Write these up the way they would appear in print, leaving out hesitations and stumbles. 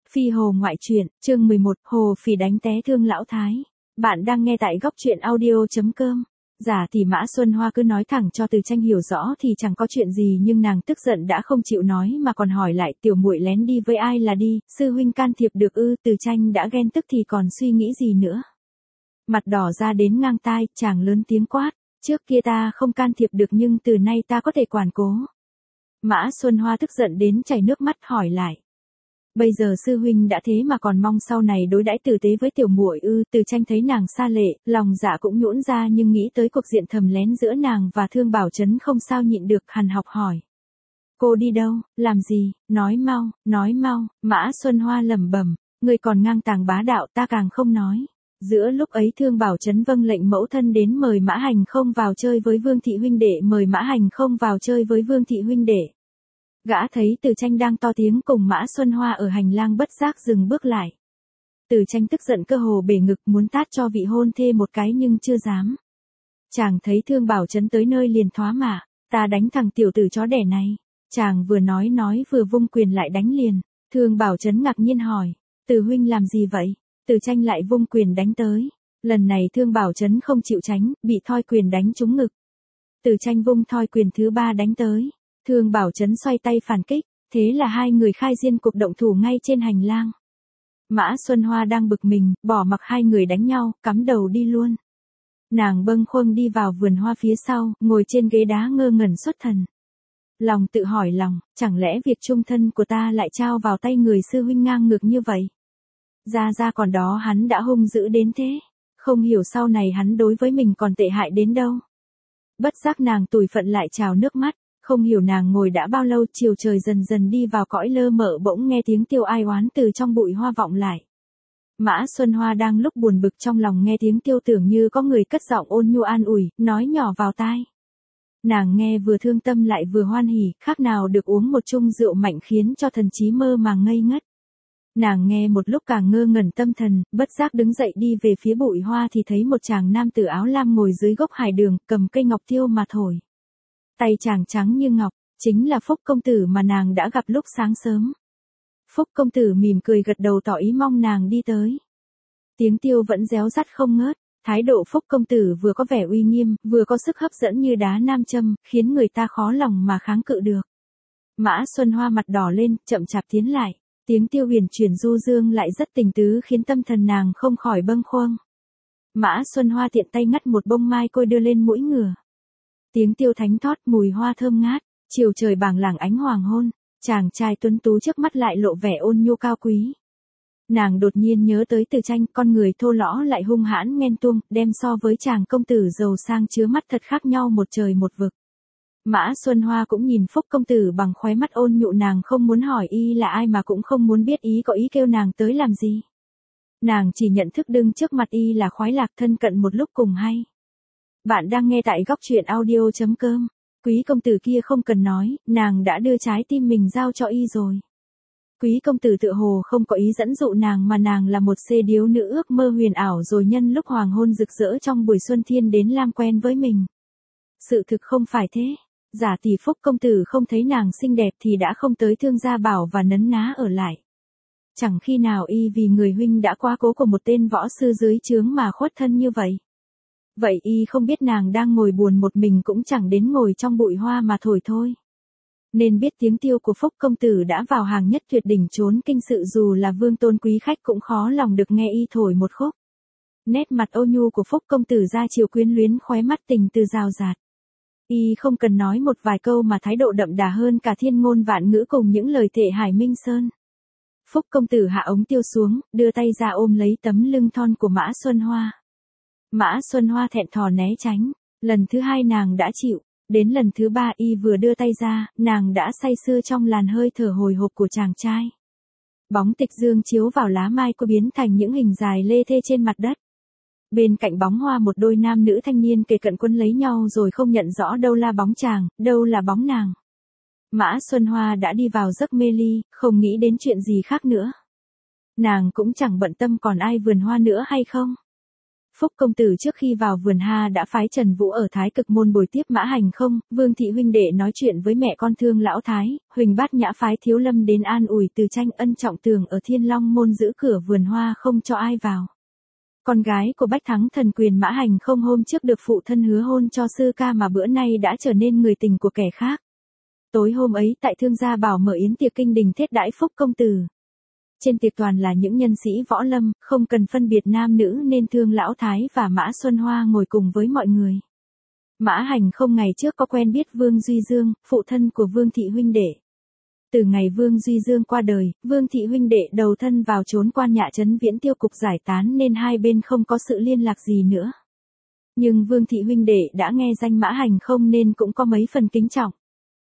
Phi Hồ ngoại truyện, chương 11, Hồ Phỉ đánh té thương lão thái. Bạn đang nghe tại góc truyện audio.com. Giả thì Mã Xuân Hoa cứ nói thẳng cho Từ Tranh hiểu rõ thì chẳng có chuyện gì, nhưng nàng tức giận đã không chịu nói mà còn hỏi lại, tiểu muội lén đi với ai là đi, sư huynh can thiệp được ư? Từ Tranh đã ghen tức thì còn suy nghĩ gì nữa. Mặt đỏ ra đến ngang tai, chàng lớn tiếng quát, trước kia ta không can thiệp được nhưng từ nay ta có thể quản cố. Mã Xuân Hoa tức giận đến chảy nước mắt hỏi lại. Bây giờ sư huynh đã thế mà còn mong sau này đối đãi tử tế với tiểu muội ư? Từ Tranh thấy nàng xa lệ, lòng dạ cũng nhũn ra, nhưng nghĩ tới cuộc diện thầm lén giữa nàng và Thương Bảo Trấn không sao nhịn được, hằn học hỏi. Cô đi đâu, làm gì, nói mau. Mã Xuân Hoa lẩm bẩm, người còn ngang tàng bá đạo, ta càng không nói. Giữa lúc ấy Thương Bảo Trấn vâng lệnh mẫu thân đến mời Mã Hành Không vào chơi với Vương thị huynh đệ, mời Mã Hành Không vào chơi với Vương thị huynh đệ. Gã thấy Từ Tranh đang to tiếng cùng Mã Xuân Hoa ở hành lang, bất giác dừng bước lại. Từ Tranh tức giận cơ hồ bể ngực, muốn tát cho vị hôn thê một cái nhưng chưa dám. Chàng thấy Thương Bảo Trấn tới nơi liền thoá mạ, ta đánh thằng tiểu tử chó đẻ này. Chàng vừa nói vừa vung quyền lại đánh liền. Thương Bảo Trấn ngạc nhiên hỏi, Từ huynh làm gì vậy? Từ Tranh lại vung quyền đánh tới. Lần này Thương Bảo Trấn không chịu tránh, bị thoi quyền đánh trúng ngực. Từ Tranh vung thoi quyền thứ ba đánh tới. Thương Bảo Trấn xoay tay phản kích, thế là hai người khai diên cuộc động thủ ngay trên hành lang. Mã Xuân Hoa đang bực mình, bỏ mặc hai người đánh nhau, cắm đầu đi luôn. Nàng bâng khuâng đi vào vườn hoa phía sau, ngồi trên ghế đá ngơ ngẩn xuất thần. Lòng tự hỏi lòng, chẳng lẽ việc chung thân của ta lại trao vào tay người sư huynh ngang ngược như vậy? Ra còn đó hắn đã hung dữ đến thế, không hiểu sau này hắn đối với mình còn tệ hại đến đâu. Bất giác nàng tủi phận lại trào nước mắt. Không hiểu nàng ngồi đã bao lâu, chiều trời dần dần đi vào cõi lơ mơ, bỗng nghe tiếng tiêu ai oán từ trong bụi hoa vọng lại. Mã Xuân Hoa đang lúc buồn bực trong lòng nghe tiếng tiêu, tưởng như có người cất giọng ôn nhu an ủi, nói nhỏ vào tai. Nàng nghe vừa thương tâm lại vừa hoan hỉ, khác nào được uống một chung rượu mạnh khiến cho thần trí mơ màng ngây ngất. Nàng nghe một lúc càng ngơ ngẩn tâm thần, bất giác đứng dậy đi về phía bụi hoa thì thấy một chàng nam tử áo lam ngồi dưới gốc hải đường, cầm cây ngọc tiêu mà thổi. Tay chàng trắng như ngọc, chính là Phúc công tử mà nàng đã gặp lúc sáng sớm. Phúc công tử mỉm cười gật đầu tỏ ý mong nàng đi tới. Tiếng tiêu vẫn réo rắt không ngớt, thái độ Phúc công tử vừa có vẻ uy nghiêm, vừa có sức hấp dẫn như đá nam châm, khiến người ta khó lòng mà kháng cự được. Mã Xuân Hoa mặt đỏ lên, chậm chạp tiến lại, tiếng tiêu huyền chuyển du dương lại rất tình tứ khiến tâm thần nàng không khỏi bâng khuâng. Mã Xuân Hoa tiện tay ngắt một bông mai côi đưa lên mũi ngửa. Tiếng tiêu thánh thót, mùi hoa thơm ngát, chiều trời bàng lảng ánh hoàng hôn, chàng trai tuấn tú trước mắt lại lộ vẻ ôn nhu cao quý. Nàng đột nhiên nhớ tới Từ Tranh, con người thô lõ lại hung hãn ghen tuông, đem so với chàng công tử giàu sang chứa mắt thật khác nhau một trời một vực. Mã Xuân Hoa cũng nhìn Phúc công tử bằng khóe mắt ôn nhu, nàng không muốn hỏi y là ai mà cũng không muốn biết ý có ý kêu nàng tới làm gì. Nàng chỉ nhận thức đứng trước mặt y là khoái lạc, thân cận một lúc cùng hay. Bạn đang nghe tại góc truyện audio.com. Quý công tử kia không cần nói, nàng đã đưa trái tim mình giao cho y rồi. Quý công tử tựa hồ không có ý dẫn dụ nàng, mà nàng là một xê điếu nữ ước mơ huyền ảo rồi nhân lúc hoàng hôn rực rỡ trong buổi xuân thiên đến làm quen với mình. Sự thực không phải thế. Giả tỷ Phúc công tử không thấy nàng xinh đẹp thì đã không tới Thương Gia Bảo và nấn ná ở lại. Chẳng khi nào y vì người huynh đã quá cố của một tên võ sư dưới trướng mà khuất thân như vậy. Vậy y không biết nàng đang ngồi buồn một mình cũng chẳng đến ngồi trong bụi hoa mà thổi thôi. Nên biết tiếng tiêu của Phúc công tử đã vào hàng nhất tuyệt đỉnh trốn kinh sự, dù là vương tôn quý khách cũng khó lòng được nghe y thổi một khúc. Nét mặt ôn nhu của Phúc công tử ra chiều quyến luyến, khóe mắt tình từ rào rạt. Y không cần nói một vài câu mà thái độ đậm đà hơn cả thiên ngôn vạn ngữ cùng những lời thệ hải minh sơn. Phúc công tử hạ ống tiêu xuống, đưa tay ra ôm lấy tấm lưng thon của Mã Xuân Hoa. Mã Xuân Hoa thẹn thò né tránh, lần thứ hai nàng đã chịu, đến lần thứ ba y vừa đưa tay ra, nàng đã say sưa trong làn hơi thở hồi hộp của chàng trai. Bóng tịch dương chiếu vào lá mai cô biến thành những hình dài lê thê trên mặt đất. Bên cạnh bóng hoa một đôi nam nữ thanh niên kề cận quấn lấy nhau rồi không nhận rõ đâu là bóng chàng, đâu là bóng nàng. Mã Xuân Hoa đã đi vào giấc mê ly, không nghĩ đến chuyện gì khác nữa. Nàng cũng chẳng bận tâm còn ai vườn hoa nữa hay không. Phúc công tử trước khi vào vườn ha đã phái Trần Vũ ở Thái Cực môn bồi tiếp Mã Hành Không, Vương thị huynh đệ nói chuyện với mẹ con Thương lão thái, Huỳnh Bát Nhã phái Thiếu Lâm đến an ủi Từ Tranh, Ân Trọng Tường ở Thiên Long môn giữ cửa vườn hoa không cho ai vào. Con gái của Bách Thắng Thần Quyền Mã Hành Không hôm trước được phụ thân hứa hôn cho sư ca mà bữa nay đã trở nên người tình của kẻ khác. Tối hôm ấy tại Thương gia bảo mở yến tiệc kinh đình thiết đãi Phúc công tử. Trên tiệc toàn là những nhân sĩ võ lâm, không cần phân biệt nam nữ nên Thương lão thái và Mã Xuân Hoa ngồi cùng với mọi người. Mã Hành Không ngày trước có quen biết Vương Duy Dương, phụ thân của Vương thị huynh đệ. Từ ngày Vương Duy Dương qua đời, Vương thị huynh đệ đầu thân vào trốn quan nhạ trấn Viễn Tiêu cục giải tán nên hai bên không có sự liên lạc gì nữa. Nhưng Vương thị huynh đệ đã nghe danh Mã Hành Không nên cũng có mấy phần kính trọng.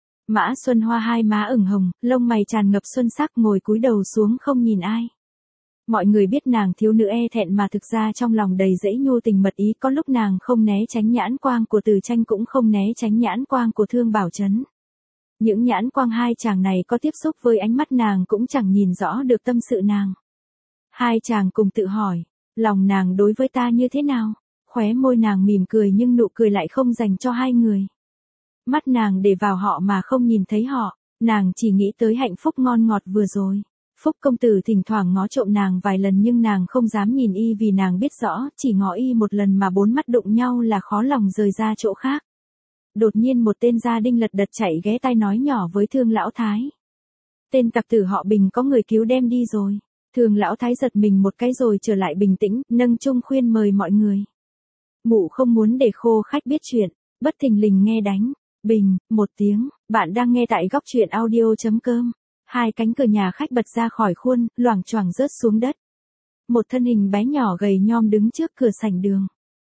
Mã Xuân Hoa hai má ửng hồng, lông mày tràn ngập xuân sắc ngồi cúi đầu xuống không nhìn ai. Mọi người biết nàng thiếu nữ e thẹn mà thực ra trong lòng đầy dẫy nhu tình mật ý, có lúc nàng không né tránh nhãn quang của Từ Tranh cũng không né tránh nhãn quang của Thương Bảo Trấn. Những nhãn quang hai chàng này có tiếp xúc với ánh mắt nàng cũng chẳng nhìn rõ được tâm sự nàng. Hai chàng cùng tự hỏi, lòng nàng đối với ta như thế nào? Khóe môi nàng mỉm cười nhưng nụ cười lại không dành cho hai người. Mắt nàng để vào họ mà không nhìn thấy họ, nàng chỉ nghĩ tới hạnh phúc ngon ngọt vừa rồi. Phúc công tử thỉnh thoảng ngó trộm nàng vài lần nhưng nàng không dám nhìn y vì nàng biết rõ chỉ ngó y một lần mà bốn mắt đụng nhau là khó lòng rời ra chỗ khác. Đột nhiên một tên gia đinh lật đật chạy ghé tai nói nhỏ với Thương lão thái. Tên tặc tử họ Bình có người cứu đem đi rồi. Thương lão thái giật mình một cái rồi trở lại bình tĩnh, nâng chung khuyên mời mọi người. Mụ không muốn để khô khách biết chuyện, bất thình lình nghe đánh. Bình, một tiếng, bạn đang nghe tại góc truyện audio.com. Hai cánh cửa nhà khách bật ra khỏi khuôn, loảng choảng rớt xuống đất. Một thân hình bé nhỏ gầy nhom đứng trước cửa sảnh đường.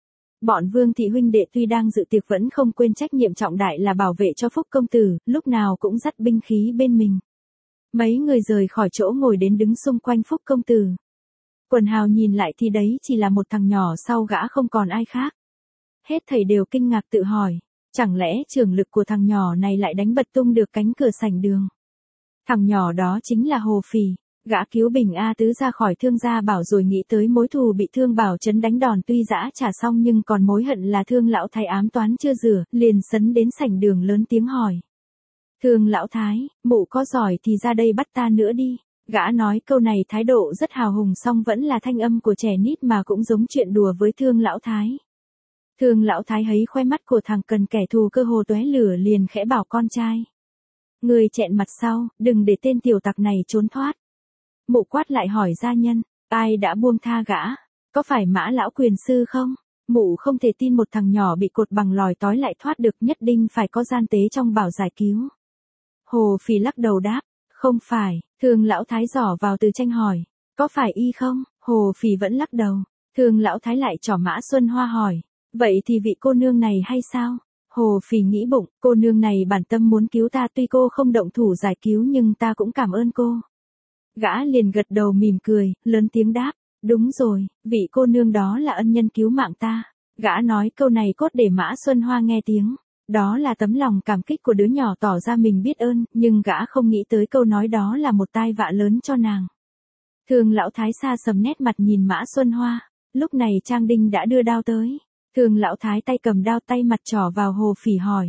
Bọn Vương thị huynh đệ tuy đang dự tiệc vẫn không quên trách nhiệm trọng đại là bảo vệ cho Phúc công tử, lúc nào cũng dắt binh khí bên mình. Mấy người rời khỏi chỗ ngồi đến đứng xung quanh Phúc công tử. Quần hào nhìn lại thì đấy chỉ là một thằng nhỏ sau gã không còn ai khác. Hết thầy đều kinh ngạc tự hỏi, chẳng lẽ trường lực của thằng nhỏ này lại đánh bật tung được cánh cửa sảnh đường. Thằng nhỏ đó chính là Hồ Phì, gã cứu Bình A Tứ ra khỏi Thương gia bảo rồi nghĩ tới mối thù bị Thương Bảo Trấn đánh đòn tuy dã trả xong nhưng còn mối hận là Thương lão thái ám toán chưa rửa, liền sấn đến sảnh đường lớn tiếng hỏi. Thương lão thái, mụ có giỏi thì ra đây bắt ta nữa đi. Gã nói câu này thái độ rất hào hùng song vẫn là thanh âm của trẻ nít mà cũng giống chuyện đùa với Thương lão thái. Thương lão thái thấy khoe mắt của thằng cần kẻ thù cơ hồ tóe lửa liền khẽ bảo con trai. Người chẹn mặt sau, đừng để tên tiểu tặc này trốn thoát. Mụ quát lại hỏi gia nhân, ai đã buông tha gã? Có phải Mã lão quyền sư không? Mụ không thể tin một thằng nhỏ bị cột bằng lòi tói lại thoát được, nhất định phải có gian tế trong bảo giải cứu. Hồ Phì lắc đầu đáp, không phải. Thương lão thái dò vào Từ Tranh hỏi, có phải y không? Hồ Phì vẫn lắc đầu. Thương lão thái lại trỏ Mã Xuân Hoa hỏi, vậy thì vị cô nương này hay sao? Hồ Phì nghĩ bụng, cô nương này bản tâm muốn cứu ta, tuy cô không động thủ giải cứu nhưng ta cũng cảm ơn cô. Gã liền gật đầu mỉm cười, lớn tiếng đáp, đúng rồi, vị cô nương đó là ân nhân cứu mạng ta. Gã nói câu này cốt để Mã Xuân Hoa nghe tiếng. Đó là tấm lòng cảm kích của đứa nhỏ tỏ ra mình biết ơn, nhưng gã không nghĩ tới câu nói đó là một tai vạ lớn cho nàng. Thương lão thái xa sầm nét mặt nhìn Mã Xuân Hoa, lúc này Trang Đinh đã đưa đao tới. Thương lão thái tay cầm đao tay mặt trỏ vào Hồ Phì hỏi.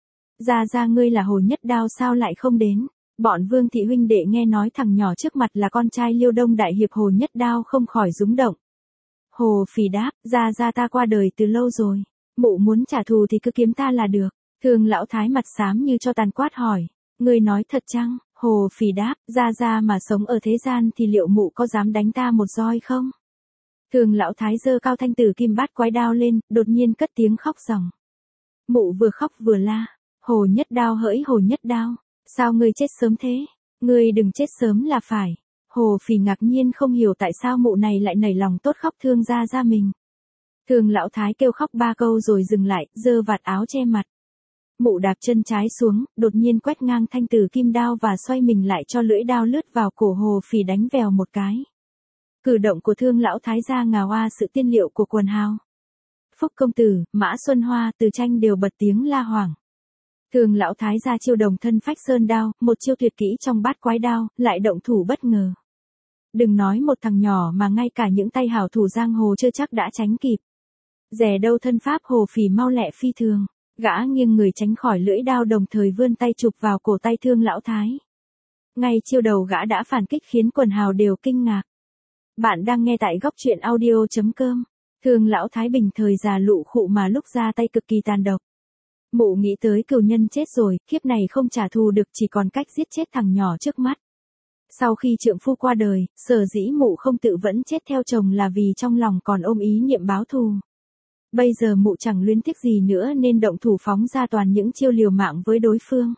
Ra ngươi là Hồ Nhất Đao sao lại không đến? Bọn Vương thị huynh đệ nghe nói thằng nhỏ trước mặt là con trai Liêu Đông đại hiệp Hồ Nhất Đao không khỏi rúng động. Hồ Phì đáp, ra ta qua đời từ lâu rồi. Mụ muốn trả thù thì cứ kiếm ta là được. Thương lão thái mặt xám như cho tàn quát hỏi. Ngươi nói thật chăng? Hồ Phì đáp, ra mà sống ở thế gian thì liệu mụ có dám đánh ta một roi không? Thương lão thái giơ cao thanh tử kim bát quái đao lên, đột nhiên cất tiếng khóc ròng. Mụ vừa khóc vừa la. Hồ Nhất Đao hỡi Hồ Nhất Đao. Sao ngươi chết sớm thế? Ngươi đừng chết sớm là phải. Hồ Phì ngạc nhiên không hiểu tại sao mụ này lại nảy lòng tốt khóc thương ra mình. Thương lão thái kêu khóc ba câu rồi dừng lại, giơ vạt áo che mặt. Mụ đạp chân trái xuống, đột nhiên quét ngang thanh tử kim đao và xoay mình lại cho lưỡi đao lướt vào cổ Hồ Phì đánh vèo một cái. Cử động của Thương lão thái ra ngà oa sự tiên liệu của quần hào. Phúc công tử, Mã Xuân Hoa, Từ Tranh đều bật tiếng la hoảng. Thương lão thái ra chiêu đồng thân phách sơn đao, một chiêu tuyệt kỹ trong bát quái đao, lại động thủ bất ngờ. Đừng nói một thằng nhỏ mà ngay cả những tay hảo thủ giang hồ chưa chắc đã tránh kịp. Dè đâu thân pháp Hồ Phỉ mau lẹ phi thường, gã nghiêng người tránh khỏi lưỡi đao đồng thời vươn tay chụp vào cổ tay Thương lão thái. Ngay chiêu đầu gã đã phản kích khiến quần hào đều kinh ngạc. Bạn đang nghe tại góc truyện audio.com. Thương lão thái bình thời già lụ khụ mà lúc ra tay cực kỳ tàn độc. Mụ nghĩ tới cừu nhân chết rồi, kiếp này không trả thù được chỉ còn cách giết chết thằng nhỏ trước mắt. Sau khi trượng phu qua đời, sở dĩ mụ không tự vẫn chết theo chồng là vì trong lòng còn ôm ý niệm báo thù. Bây giờ mụ chẳng luyến tiếc gì nữa nên động thủ phóng ra toàn những chiêu liều mạng với đối phương.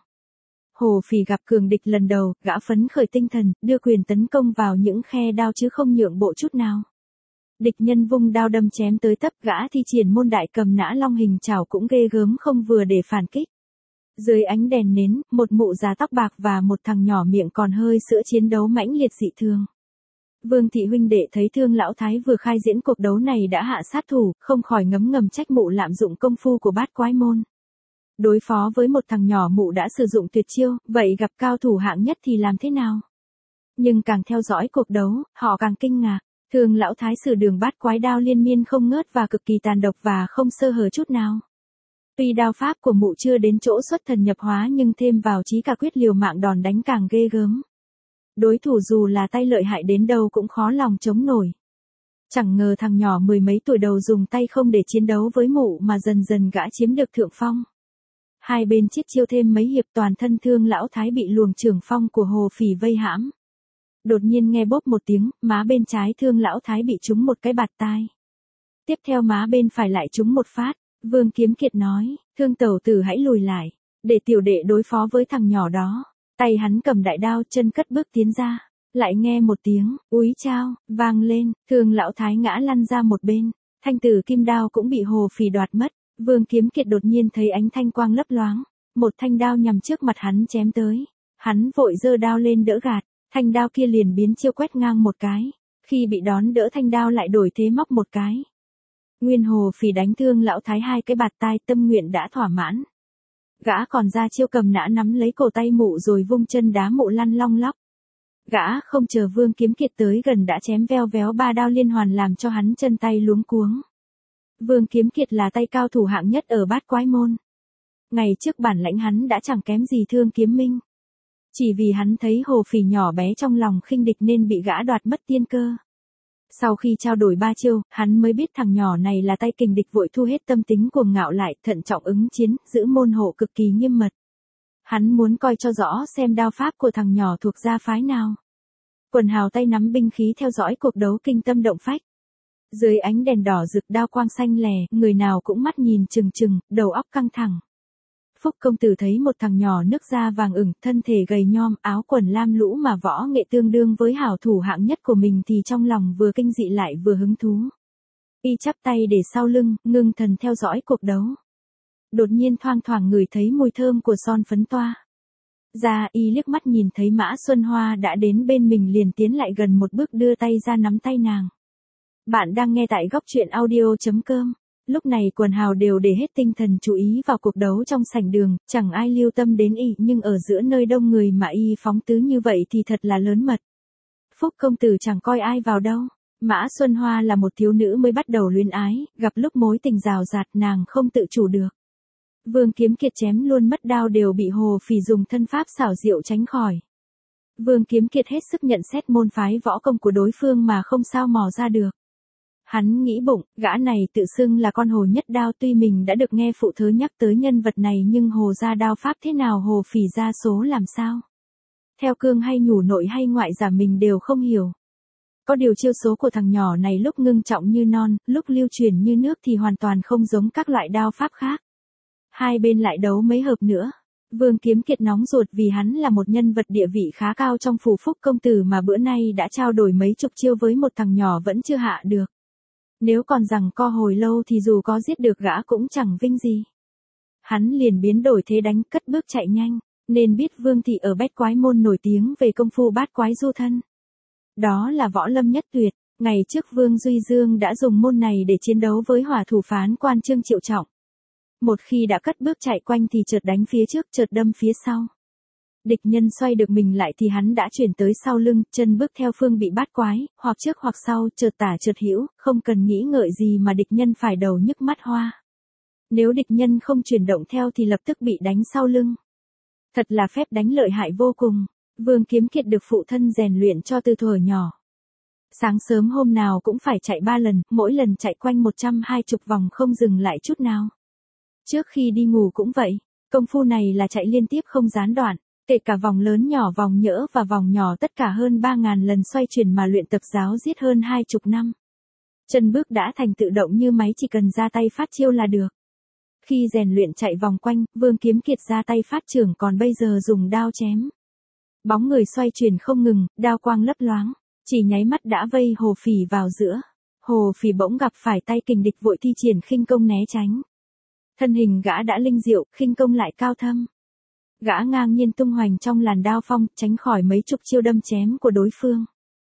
Hồ Phỉ gặp cường địch lần đầu, gã phấn khởi tinh thần, đưa quyền tấn công vào những khe đao chứ không nhượng bộ chút nào. Địch nhân vung đao đâm chém tới tấp, gã thi triển môn đại cầm nã long hình chảo cũng ghê gớm không vừa để phản kích. Dưới ánh đèn nến, một mụ già tóc bạc và một thằng nhỏ miệng còn hơi sữa chiến đấu mãnh liệt dị thường. Vương thị huynh đệ thấy Thương lão thái vừa khai diễn cuộc đấu này đã hạ sát thủ, không khỏi ngấm ngầm trách mụ lạm dụng công phu của bát quái môn. Đối phó với một thằng nhỏ mụ đã sử dụng tuyệt chiêu, vậy gặp cao thủ hạng nhất thì làm thế nào? Nhưng càng theo dõi cuộc đấu, họ càng kinh ngạc. Thương lão thái sử đường bát quái đao liên miên không ngớt và cực kỳ tàn độc và không sơ hở chút nào. Tuy đao pháp của mụ chưa đến chỗ xuất thần nhập hóa nhưng thêm vào chí cả quyết liều mạng đòn đánh càng ghê gớm. Đối thủ dù là tay lợi hại đến đâu cũng khó lòng chống nổi. Chẳng ngờ thằng nhỏ mười mấy tuổi đầu dùng tay không để chiến đấu với mụ mà dần dần gã chiếm được thượng phong. Hai bên chiết chiêu thêm mấy hiệp toàn thân Thương lão thái bị luồng trường phong của Hồ Phỉ vây hãm. Đột nhiên nghe bốp một tiếng, má bên trái Thương lão thái bị trúng một cái bạt tai. Tiếp theo má bên phải lại trúng một phát. Vương Kiếm Kiệt nói, Thương tẩu tử hãy lùi lại, để tiểu đệ đối phó với thằng nhỏ đó. Tay hắn cầm đại đao, chân cất bước tiến ra. Lại nghe một tiếng, úi chao, vang lên, Thương lão thái ngã lăn ra một bên. Thanh tử kim đao cũng bị Hồ Phỉ đoạt mất. Vương Kiếm Kiệt đột nhiên thấy ánh thanh quang lấp loáng. Một thanh đao nhằm trước mặt hắn chém tới. Hắn vội giơ đao lên đỡ gạt. Thanh đao kia liền biến chiêu quét ngang một cái. Khi bị đón đỡ thanh đao lại đổi thế móc một cái. Nguyên Hồ Phỉ đánh Thương lão thái hai cái bạt tai, tâm nguyện đã thỏa mãn. Gã còn ra chiêu cầm nã nắm lấy cổ tay mụ rồi vung chân đá mụ lăn long lóc. Gã không chờ Vương Kiếm Kiệt tới gần đã chém veo véo ba đao liên hoàn làm cho hắn chân tay luống cuống. Vương Kiếm Kiệt là tay cao thủ hạng nhất ở bát quái môn. Ngày trước bản lãnh hắn đã chẳng kém gì Thương Kiếm Minh. Chỉ vì hắn thấy Hồ Phỉ nhỏ bé trong lòng khinh địch nên bị gã đoạt mất tiên cơ. Sau khi trao đổi ba chiêu, hắn mới biết thằng nhỏ này là tay kình địch, vội thu hết tâm tính cuồng ngạo lại, thận trọng ứng chiến, giữ môn hộ cực kỳ nghiêm mật. Hắn muốn coi cho rõ xem đao pháp của thằng nhỏ thuộc gia phái nào. Quần hào tay nắm binh khí theo dõi cuộc đấu kinh tâm động phách. Dưới ánh đèn đỏ rực đao quang xanh lè, người nào cũng mắt nhìn trừng trừng, đầu óc căng thẳng. Phúc công tử thấy một thằng nhỏ nước da vàng ửng, thân thể gầy nhom, áo quần lam lũ mà võ nghệ tương đương với hảo thủ hạng nhất của mình thì trong lòng vừa kinh dị lại vừa hứng thú. Y chắp tay để sau lưng, ngưng thần theo dõi cuộc đấu. Đột nhiên thoang thoảng ngửi thấy mùi thơm của son phấn toa. Ra y liếc mắt nhìn thấy Mã Xuân Hoa đã đến bên mình liền tiến lại gần một bước đưa tay ra nắm tay nàng. Bạn đang nghe tại góc truyện audio.com. Lúc này quần hào đều để hết tinh thần chú ý vào cuộc đấu trong sảnh đường, chẳng ai lưu tâm đến y, nhưng ở giữa nơi đông người mà y phóng tứ như vậy thì thật là lớn mật. Phúc công tử chẳng coi ai vào đâu. Mã Xuân Hoa là một thiếu nữ mới bắt đầu luyến ái, gặp lúc mối tình rào rạt nàng không tự chủ được. Vương Kiếm Kiệt chém luôn mất đao đều bị Hồ Phỉ dùng thân pháp xảo diệu tránh khỏi. Vương Kiếm Kiệt hết sức nhận xét môn phái võ công của đối phương mà không sao mò ra được. Hắn nghĩ bụng, gã này tự xưng là con Hồ nhất đao, tuy mình đã được nghe phụ thớ nhắc tới nhân vật này nhưng Hồ ra đao pháp thế nào, Hồ Phỉ ra số làm sao. Theo cương hay nhủ nội hay ngoại giả mình đều không hiểu. Có điều chiêu số của thằng nhỏ này lúc ngưng trọng như non, lúc lưu truyền như nước thì hoàn toàn không giống các loại đao pháp khác. Hai bên lại đấu mấy hợp nữa. Vương Kiếm Kiệt nóng ruột vì hắn là một nhân vật địa vị khá cao trong phủ Phúc công tử mà bữa nay đã trao đổi mấy chục chiêu với một thằng nhỏ vẫn chưa hạ được. Nếu còn rằng co hồi lâu thì dù có giết được gã cũng chẳng vinh gì. Hắn liền biến đổi thế đánh, cất bước chạy nhanh, nên biết Vương thị ở bát quái môn nổi tiếng về công phu bát quái du thân. Đó là võ lâm nhất tuyệt, ngày trước Vương Duy Dương đã dùng môn này để chiến đấu với hỏa thủ phán quan Trương Triệu Trọng. Một khi đã cất bước chạy quanh thì chợt đánh phía trước chợt đâm phía sau. Địch nhân xoay được mình lại thì hắn đã chuyển tới sau lưng, chân bước theo phương bị bát quái, hoặc trước hoặc sau, chợt tả chợt hữu, không cần nghĩ ngợi gì mà địch nhân phải đầu nhức mắt hoa. Nếu địch nhân không chuyển động theo thì lập tức bị đánh sau lưng. Thật là phép đánh lợi hại vô cùng. Vương Kiếm Kiệt được phụ thân rèn luyện cho từ thuở nhỏ. Sáng sớm hôm nào cũng phải chạy 3 lần, mỗi lần chạy quanh 120 vòng không dừng lại chút nào. Trước khi đi ngủ cũng vậy, công phu này là chạy liên tiếp không gián đoạn, kể cả vòng lớn nhỏ vòng nhỡ và vòng nhỏ tất cả hơn 3.000 lần xoay chuyển mà luyện tập giáo giết hơn 20 năm. Chân bước đã thành tự động như máy, chỉ cần ra tay phát chiêu là được. Khi rèn luyện chạy vòng quanh, Vương Kiếm Kiệt ra tay phát trưởng, còn bây giờ dùng đao chém. Bóng người xoay chuyển không ngừng, đao quang lấp loáng, chỉ nháy mắt đã vây Hồ Phỉ vào giữa. Hồ Phỉ bỗng gặp phải tay kình địch, vội thi triển khinh công né tránh. Thân hình gã đã linh diệu, khinh công lại cao thâm. Gã ngang nhiên tung hoành trong làn đao phong, tránh khỏi mấy chục chiêu đâm chém của đối phương.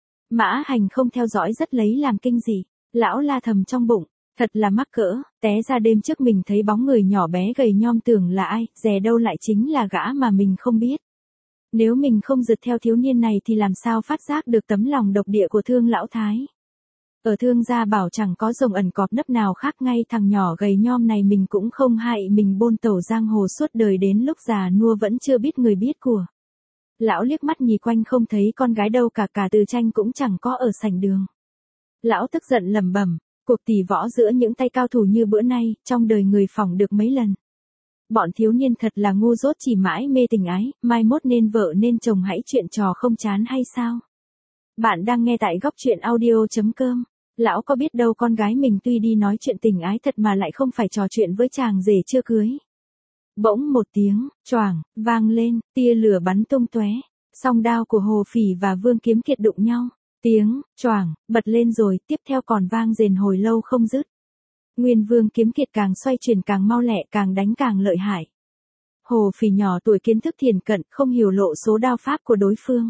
Mã Hành không theo dõi rất lấy làm kinh dị, lão la thầm trong bụng, thật là mắc cỡ, té ra đêm trước mình thấy bóng người nhỏ bé gầy nhom tưởng là ai, dè đâu lại chính là gã mà mình không biết. Nếu mình không rượt theo thiếu niên này thì làm sao phát giác được tấm lòng độc địa của Thương lão thái. Ở Thương gia bảo chẳng có rồng ẩn cọp nấp nào khác, ngay thằng nhỏ gầy nhom này mình cũng không hại mình bôn tẩu giang hồ suốt đời, đến lúc già nua vẫn chưa biết người biết của. Lão liếc mắt nhìn quanh không thấy con gái đâu cả, cả Từ Tranh cũng chẳng có ở sảnh đường. Lão tức giận lẩm bẩm, cuộc tỷ võ giữa những tay cao thủ như bữa nay, trong đời người phỏng được mấy lần. Bọn thiếu niên thật là ngu dốt, chỉ mãi mê tình ái, mai mốt nên vợ nên chồng, hãy chuyện trò không chán hay sao? Bạn đang nghe tại góc truyện audio.com. Lão có biết đâu con gái mình tuy đi nói chuyện tình ái thật mà lại không phải trò chuyện với chàng rể chưa cưới. Bỗng một tiếng, choảng, vang lên, tia lửa bắn tung tóe, song đao của Hồ Phỉ và Vương Kiếm Kiệt đụng nhau, tiếng, choảng, bật lên rồi, tiếp theo còn vang rền hồi lâu không dứt. Nguyên Vương Kiếm Kiệt càng xoay chuyển càng mau lẹ, càng đánh càng lợi hại. Hồ Phỉ nhỏ tuổi kiến thức thiền cận, không hiểu lộ số đao pháp của đối phương.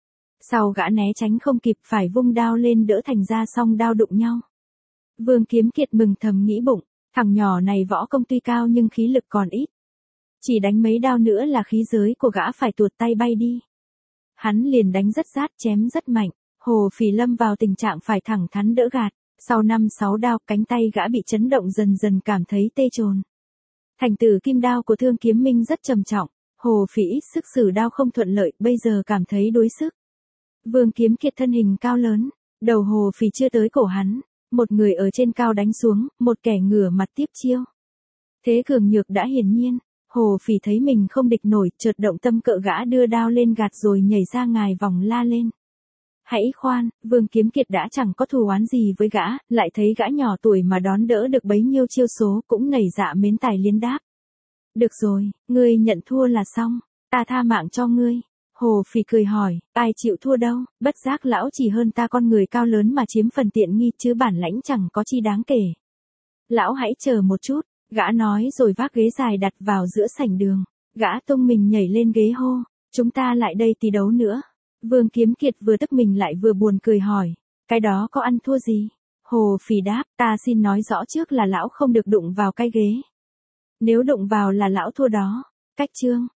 Sau gã né tránh không kịp, phải vung đao lên đỡ, thành ra song đao đụng nhau. Vương Kiếm Kiệt mừng thầm nghĩ bụng, thằng nhỏ này võ công tuy cao nhưng khí lực còn ít. Chỉ đánh mấy đao nữa là khí giới của gã phải tuột tay bay đi. Hắn liền đánh rất rát, chém rất mạnh, Hồ Phỉ lâm vào tình trạng phải thẳng thắn đỡ gạt. Sau 5-6 đao, cánh tay gã bị chấn động, dần dần cảm thấy tê chồn. Thành tử kim đao của Thương Kiếm Minh rất trầm trọng, Hồ Phỉ ít sức sử đao không thuận lợi, bây giờ cảm thấy đuối sức. Vương Kiếm Kiệt thân hình cao lớn, đầu Hồ Phỉ chưa tới cổ hắn, một người ở trên cao đánh xuống, một kẻ ngửa mặt tiếp chiêu. Thế cường nhược đã hiển nhiên, Hồ Phỉ thấy mình không địch nổi, chợt động tâm, cợ gã đưa đao lên gạt rồi nhảy ra ngài vòng la lên. Hãy khoan, Vương Kiếm Kiệt đã chẳng có thù oán gì với gã, lại thấy gã nhỏ tuổi mà đón đỡ được bấy nhiêu chiêu số, cũng nảy dạ mến tài liên đáp. Được rồi, ngươi nhận thua là xong, ta tha mạng cho ngươi. Hồ Phỉ cười hỏi, ai chịu thua đâu, bất giác lão chỉ hơn ta con người cao lớn mà chiếm phần tiện nghi, chứ bản lãnh chẳng có chi đáng kể. Lão hãy chờ một chút, gã nói rồi vác ghế dài đặt vào giữa sảnh đường. Gã tung mình nhảy lên ghế hô, chúng ta lại đây tí đấu nữa. Vương Kiếm Kiệt vừa tức mình lại vừa buồn cười hỏi, cái đó có ăn thua gì? Hồ Phỉ đáp, ta xin nói rõ trước là lão không được đụng vào cái ghế. Nếu đụng vào là lão thua đó. Cách chương.